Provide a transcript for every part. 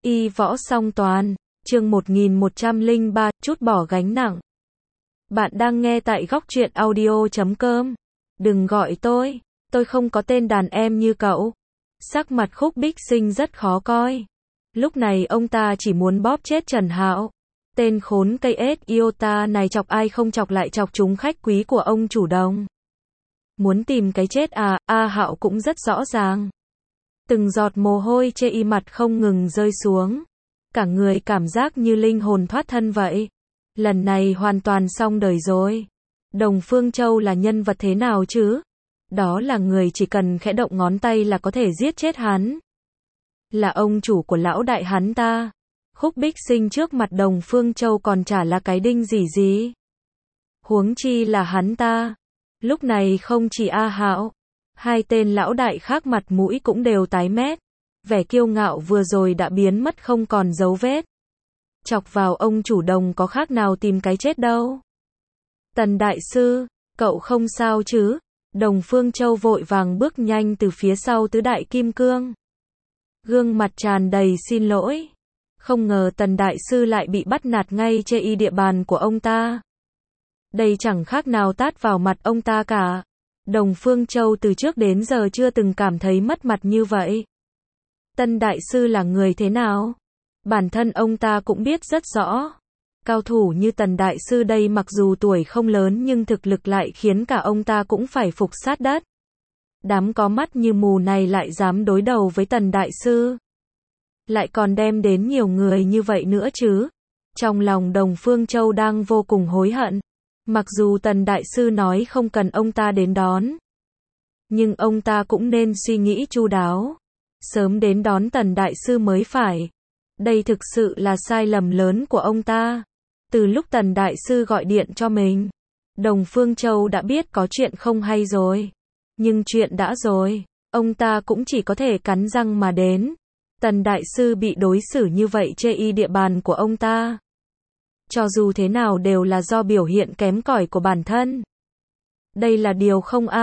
Y võ song toàn, chương 1103, chút bỏ gánh nặng. Bạn đang nghe tại góc truyện audio.com. Đừng gọi tôi không có tên đàn em như cậu. Sắc mặt Khúc Bích Sinh rất khó coi. Lúc này ông ta chỉ muốn bóp chết Trần Hạo. Tên khốn cây ếch iota này chọc ai không chọc lại chọc chúng khách quý của ông chủ Đồng. Muốn tìm cái chết à, Hạo cũng rất rõ ràng. Từng giọt mồ hôi trên y mặt không ngừng rơi xuống. Cả người cảm giác như linh hồn thoát thân vậy. Lần này hoàn toàn xong đời rồi. Đồng Phương Châu là nhân vật thế nào chứ? Đó là người chỉ cần khẽ động ngón tay là có thể giết chết hắn. Là ông chủ của lão đại hắn ta. Khúc Bích Sinh trước mặt Đồng Phương Châu còn chả là cái đinh gì. Huống chi là hắn ta. Lúc này không chỉ Hạo, hai tên lão đại khác mặt mũi cũng đều tái mét. Vẻ kiêu ngạo vừa rồi đã biến mất không còn dấu vết. Chọc vào ông chủ Đồng có khác nào tìm cái chết đâu. Tần đại sư, cậu không sao chứ? Đồng Phương Châu vội vàng bước nhanh từ phía sau tứ đại kim cương. Gương mặt tràn đầy xin lỗi. Không ngờ Tần đại sư lại bị bắt nạt ngay trên y địa bàn của ông ta. Đây chẳng khác nào tát vào mặt ông ta cả. Đồng Phương Châu từ trước đến giờ chưa từng cảm thấy mất mặt như vậy. Tần đại sư là người thế nào? Bản thân ông ta cũng biết rất rõ. Cao thủ như Tần đại sư đây mặc dù tuổi không lớn nhưng thực lực lại khiến cả ông ta cũng phải phục sát đất. Đám có mắt như mù này lại dám đối đầu với Tần đại sư. Lại còn đem đến nhiều người như vậy nữa chứ. Trong lòng Đồng Phương Châu đang vô cùng hối hận. Mặc dù Tần đại sư nói không cần ông ta đến đón. Nhưng ông ta cũng nên suy nghĩ chu đáo. Sớm đến đón Tần đại sư mới phải. Đây thực sự là sai lầm lớn của ông ta. Từ lúc Tần đại sư gọi điện cho mình, Đồng Phương Châu đã biết có chuyện không hay rồi. Nhưng chuyện đã rồi, ông ta cũng chỉ có thể cắn răng mà đến. Tần đại sư bị đối xử như vậy chê y địa bàn của ông ta. Cho dù thế nào đều là do biểu hiện kém cỏi của bản thân. Đây là điều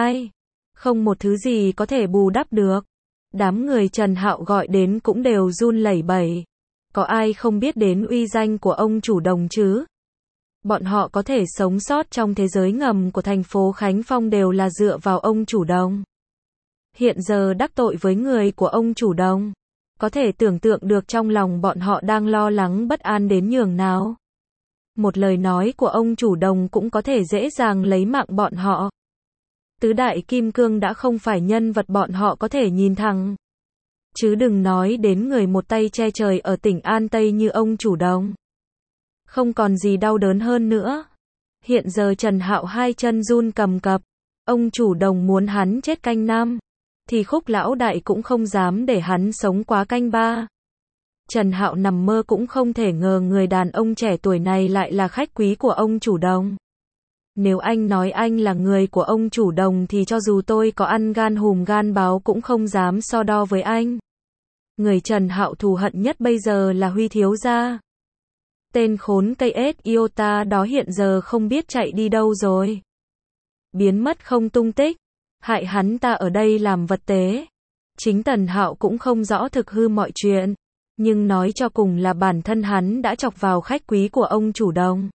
không một thứ gì có thể bù đắp được. Đám người Trần Hạo gọi đến cũng đều run lẩy bẩy. Có ai không biết đến uy danh của ông chủ Đồng chứ? Bọn họ có thể sống sót trong thế giới ngầm của thành phố Khánh Phong đều là dựa vào ông chủ Đồng. Hiện giờ đắc tội với người của ông chủ Đồng. Có thể tưởng tượng được trong lòng bọn họ đang lo lắng bất an đến nhường nào. Một lời nói của ông chủ Đồng cũng có thể dễ dàng lấy mạng bọn họ. Tứ đại kim cương đã không phải nhân vật bọn họ có thể nhìn thẳng. Chứ đừng nói đến người một tay che trời ở tỉnh An Tây như ông chủ Đồng. Không còn gì đau đớn hơn nữa. Hiện giờ Trần Hạo hai chân run cầm cập. Ông chủ Đồng muốn hắn chết canh 5. Thì Khúc lão đại cũng không dám để hắn sống quá canh 3. Trần Hạo nằm mơ cũng không thể ngờ người đàn ông trẻ tuổi này lại là khách quý của ông chủ Đồng. Nếu anh nói anh là người của ông chủ Đồng thì cho dù tôi có ăn gan hùm gan báo cũng không dám so đo với anh. Người Trần Hạo thù hận nhất bây giờ là Huy thiếu gia. Tên khốn cây ếch iota đó hiện giờ không biết chạy đi đâu rồi. Biến mất không tung tích. Hại hắn ta ở đây làm vật tế. Chính Tần Hạo cũng không rõ thực hư mọi chuyện. Nhưng nói cho cùng là bản thân hắn đã chọc vào khách quý của ông chủ Đồng.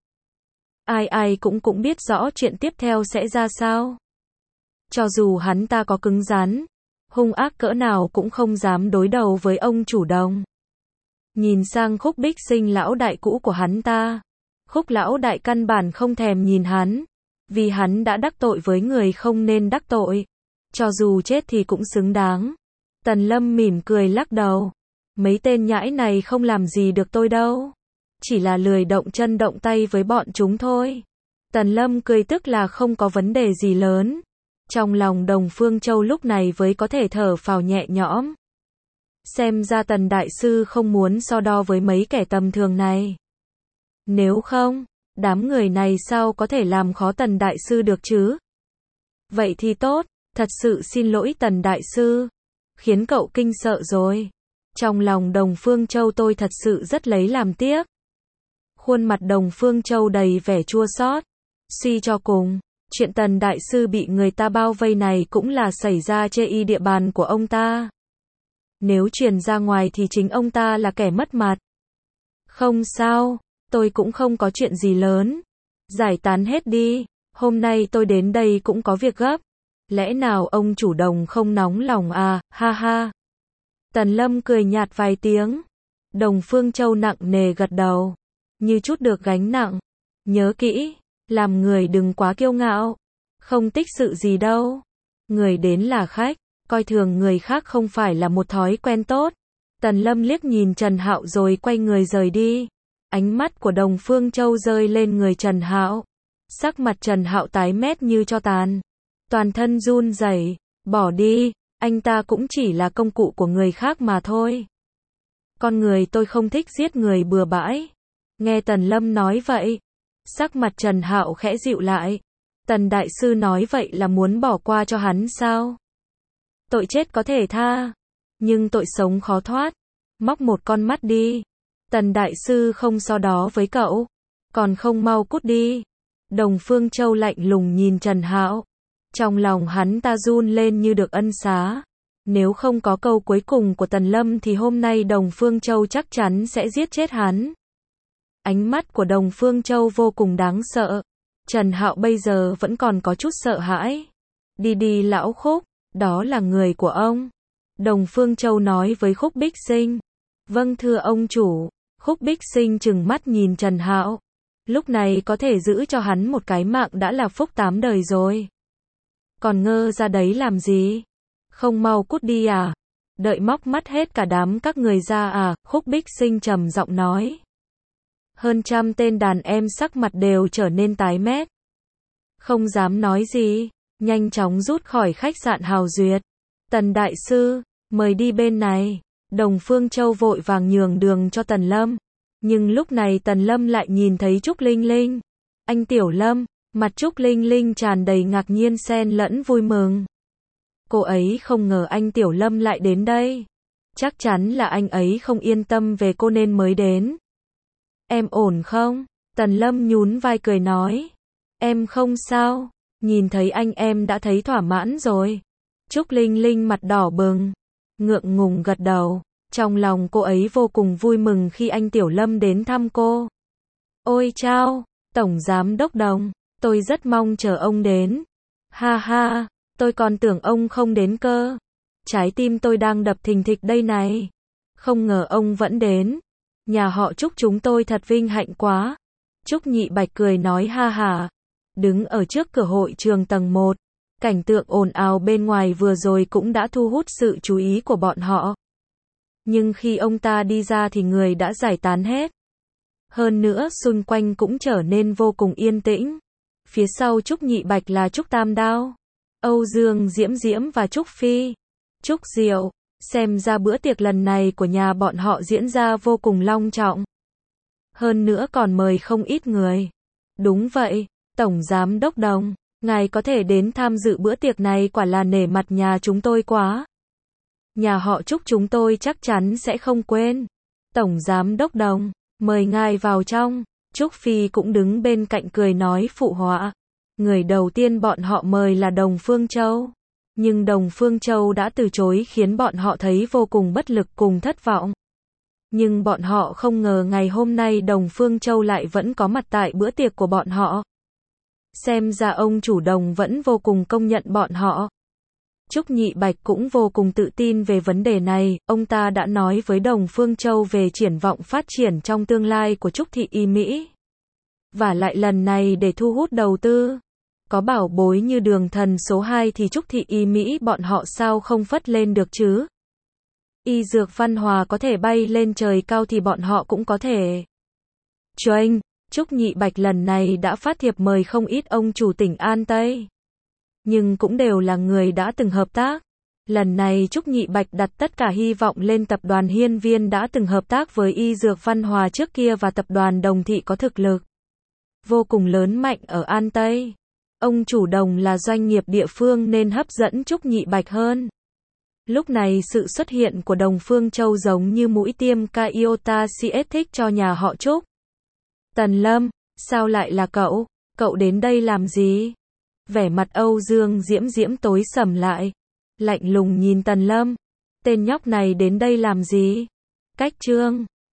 Ai cũng biết rõ chuyện tiếp theo sẽ ra sao. Cho dù hắn ta có cứng rắn, hung ác cỡ nào cũng không dám đối đầu với ông chủ Đồng. Nhìn sang Khúc Bích Sinh lão đại cũ của hắn ta. Khúc lão đại căn bản không thèm nhìn hắn. Vì hắn đã đắc tội với người không nên đắc tội. Cho dù chết thì cũng xứng đáng. Tần Lâm mỉm cười lắc đầu. Mấy tên nhãi này không làm gì được tôi đâu. Chỉ là lười động chân động tay với bọn chúng thôi. Tần Lâm cười tức là không có vấn đề gì lớn. Trong lòng Đồng Phương Châu lúc này mới có thể thở phào nhẹ nhõm. Xem ra Tần đại sư không muốn so đo với mấy kẻ tầm thường này. Nếu không, đám người này sao có thể làm khó Tần đại sư được chứ? Vậy thì tốt, thật sự xin lỗi Tần đại sư. Khiến cậu kinh sợ rồi. Trong lòng Đồng Phương Châu tôi thật sự rất lấy làm tiếc. Khuôn mặt Đồng Phương Châu đầy vẻ chua xót. Suy cho cùng, chuyện Tần đại sư bị người ta bao vây này cũng là xảy ra trên y địa bàn của ông ta. Nếu truyền ra ngoài thì chính ông ta là kẻ mất mặt. Không sao, tôi cũng không có chuyện gì lớn. Giải tán hết đi, hôm nay tôi đến đây cũng có việc gấp. Lẽ nào ông chủ Đồng không nóng lòng à, ha ha. Tần Lâm cười nhạt vài tiếng. Đồng Phương Châu nặng nề gật đầu, như chút được gánh nặng. Nhớ kỹ, làm người đừng quá kiêu ngạo. Không tích sự gì đâu. Người đến là khách, coi thường người khác không phải là một thói quen tốt. Tần Lâm liếc nhìn Trần Hạo rồi quay người rời đi. Ánh mắt của Đồng Phương Châu rơi lên người Trần Hạo. Sắc mặt Trần Hạo tái mét như tro tàn. Toàn thân run rẩy, bỏ đi, anh ta cũng chỉ là công cụ của người khác mà thôi. Con người tôi không thích giết người bừa bãi. Nghe Tần Lâm nói vậy, sắc mặt Trần Hạo khẽ dịu lại. Tần đại sư nói vậy là muốn bỏ qua cho hắn sao? Tội chết có thể tha, nhưng tội sống khó thoát. Móc một con mắt đi. Tần đại sư không so đó với cậu, còn không mau cút đi. Đồng Phương Châu lạnh lùng nhìn Trần Hạo. Trong lòng hắn ta run lên như được ân xá. Nếu không có câu cuối cùng của Tần Lâm thì hôm nay Đồng Phương Châu chắc chắn sẽ giết chết hắn. Ánh mắt của Đồng Phương Châu vô cùng đáng sợ. Trần Hạo bây giờ vẫn còn có chút sợ hãi. Đi đi lão Khúc, đó là người của ông. Đồng Phương Châu nói với Khúc Bích Sinh. Vâng thưa ông chủ. Khúc Bích Sinh trừng mắt nhìn Trần Hạo. Lúc này có thể giữ cho hắn một cái mạng đã là phúc 8 đời rồi. Còn ngơ ra đấy làm gì? Không mau cút đi à? Đợi móc mắt hết cả đám các người ra à? Khúc Bích Sinh trầm giọng nói. Hơn trăm tên đàn em sắc mặt đều trở nên tái mét. Không dám nói gì, nhanh chóng rút khỏi khách sạn Hào Duyệt. Tần đại sư, mời đi bên này. Đồng Phương Châu vội vàng nhường đường cho Tần Lâm. Nhưng lúc này Tần Lâm lại nhìn thấy Trúc Linh Linh. Anh Tiểu Lâm, mặt Trúc Linh Linh tràn đầy ngạc nhiên xen lẫn vui mừng. Cô ấy không ngờ anh Tiểu Lâm lại đến đây. Chắc chắn là anh ấy không yên tâm về cô nên mới đến. Em ổn không? Tần Lâm nhún vai cười nói. Em không sao, nhìn thấy anh em đã thấy thỏa mãn rồi. Trúc Linh Linh mặt đỏ bừng, ngượng ngùng gật đầu. Trong lòng cô ấy vô cùng vui mừng khi anh Tiểu Lâm đến thăm cô. Ôi chao, Tổng Giám Đốc Đồng, tôi rất mong chờ ông đến. Ha ha, tôi còn tưởng ông không đến cơ. Trái tim tôi đang đập thình thịch đây này. Không ngờ ông vẫn đến. Nhà họ Trúc chúng tôi thật vinh hạnh quá. Trúc Nhị Bạch cười nói ha hả. Đứng ở trước cửa hội trường tầng 1. Cảnh tượng ồn ào bên ngoài vừa rồi cũng đã thu hút sự chú ý của bọn họ. Nhưng khi ông ta đi ra thì người đã giải tán hết. Hơn nữa xung quanh cũng trở nên vô cùng yên tĩnh. Phía sau Trúc Nhị Bạch là Trúc Tam Đao, Âu Dương Diễm Diễm và Trúc Phi, Trúc Diệu. Xem ra bữa tiệc lần này của nhà bọn họ diễn ra vô cùng long trọng. Hơn nữa còn mời không ít người. Đúng vậy, Tổng Giám Đốc Đồng, ngài có thể đến tham dự bữa tiệc này quả là nể mặt nhà chúng tôi quá. Nhà họ Trúc chúng tôi chắc chắn sẽ không quên. Tổng Giám Đốc Đồng, mời ngài vào trong. Trúc Phi cũng đứng bên cạnh cười nói phụ họa. Người đầu tiên bọn họ mời là Đồng Phương Châu. Nhưng Đồng Phương Châu đã từ chối khiến bọn họ thấy vô cùng bất lực cùng thất vọng. Nhưng bọn họ không ngờ ngày hôm nay Đồng Phương Châu lại vẫn có mặt tại bữa tiệc của bọn họ. Xem ra ông chủ Đồng vẫn vô cùng công nhận bọn họ. Trúc Nhị Bạch cũng vô cùng tự tin về vấn đề này, ông ta đã nói với Đồng Phương Châu về triển vọng phát triển trong tương lai của Trúc Thị Y Mỹ. Và lại lần này để thu hút đầu tư. Có bảo bối như Đường Thần số 2 thì Trúc Thị Y Mỹ bọn họ sao không phất lên được chứ? Y dược văn hòa có thể bay lên trời cao thì bọn họ cũng có thể. Choanh, Trúc Nhị Bạch lần này đã phát thiệp mời không ít ông chủ tỉnh An Tây. Nhưng cũng đều là người đã từng hợp tác. Lần này Trúc Nhị Bạch đặt tất cả hy vọng lên tập đoàn Hiên Viên đã từng hợp tác với Y dược văn hòa trước kia và tập đoàn Đồng Thị có thực lực vô cùng lớn mạnh ở An Tây. Ông chủ Đồng là doanh nghiệp địa phương nên hấp dẫn Trúc Nhị Bạch hơn. Lúc này sự xuất hiện của Đồng Phương Châu giống như mũi tiêm Iota CS thích cho nhà họ Trúc. Tần Lâm, sao lại là cậu? Cậu đến đây làm gì? Vẻ mặt Âu Dương Diễm Diễm tối sầm lại. Lạnh lùng nhìn Tần Lâm. Tên nhóc này đến đây làm gì? Cách chương